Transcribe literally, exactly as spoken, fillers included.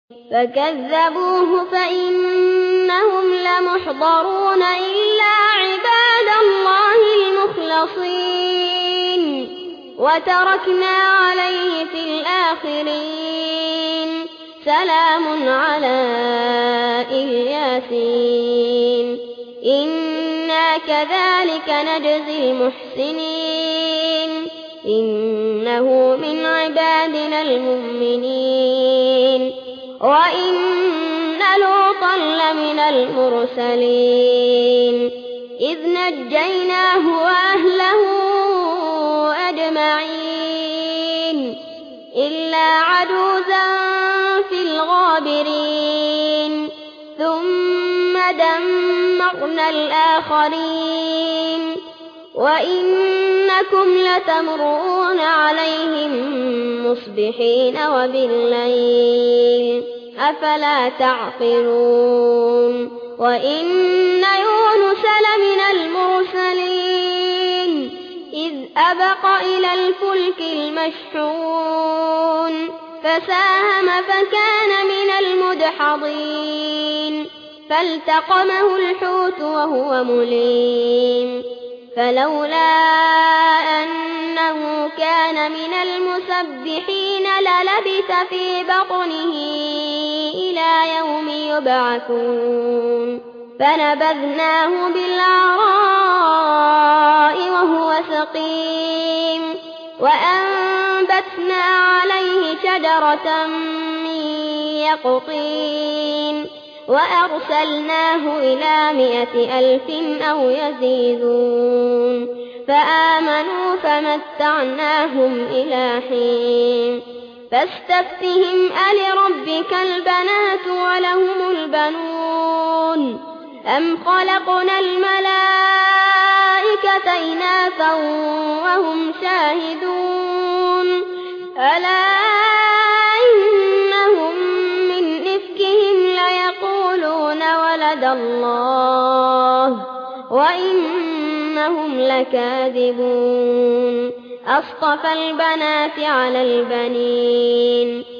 فكذبوه فإنهم لمحضرون إلا عباد الله المخلصين وتركنا عليه في الآخرين سلام على الياسين إنا كذلك نجزي المحسنين إنه من عبادنا المؤمنين وإن لوطا لمن المرسلين إذ نجيناه وأهله أجمعين إلا عجوزا في الغابرين ثم دمرنا الآخرين وإنكم لتمرون عليهم مصبحين وبالليل أفلا تعقلون وإن يونس لمن المرسلين إذ أبق إلى الفلك المشحون فساهم فكان من المدحضين فالتقمه الحوت وهو مليم فلولا أنه كان من المسبحين للبث في بطنه إلى يوم يبعثون فنبذناه بالعراء وهو سقيم وأنبتنا عليه شجرة من يقطين وأرسلناه إلى مائة ألف أو يزيدون فآمنوا فمتعناهم إلى حين فاستفتهم ألربك البنات ولهم البنون أم خلقنا الملائكة إناثا وهم شاهدون ألا إنهم من إفكهم ليقولون ولد الله وإنهم لكاذبون أصطفى البنات على البنين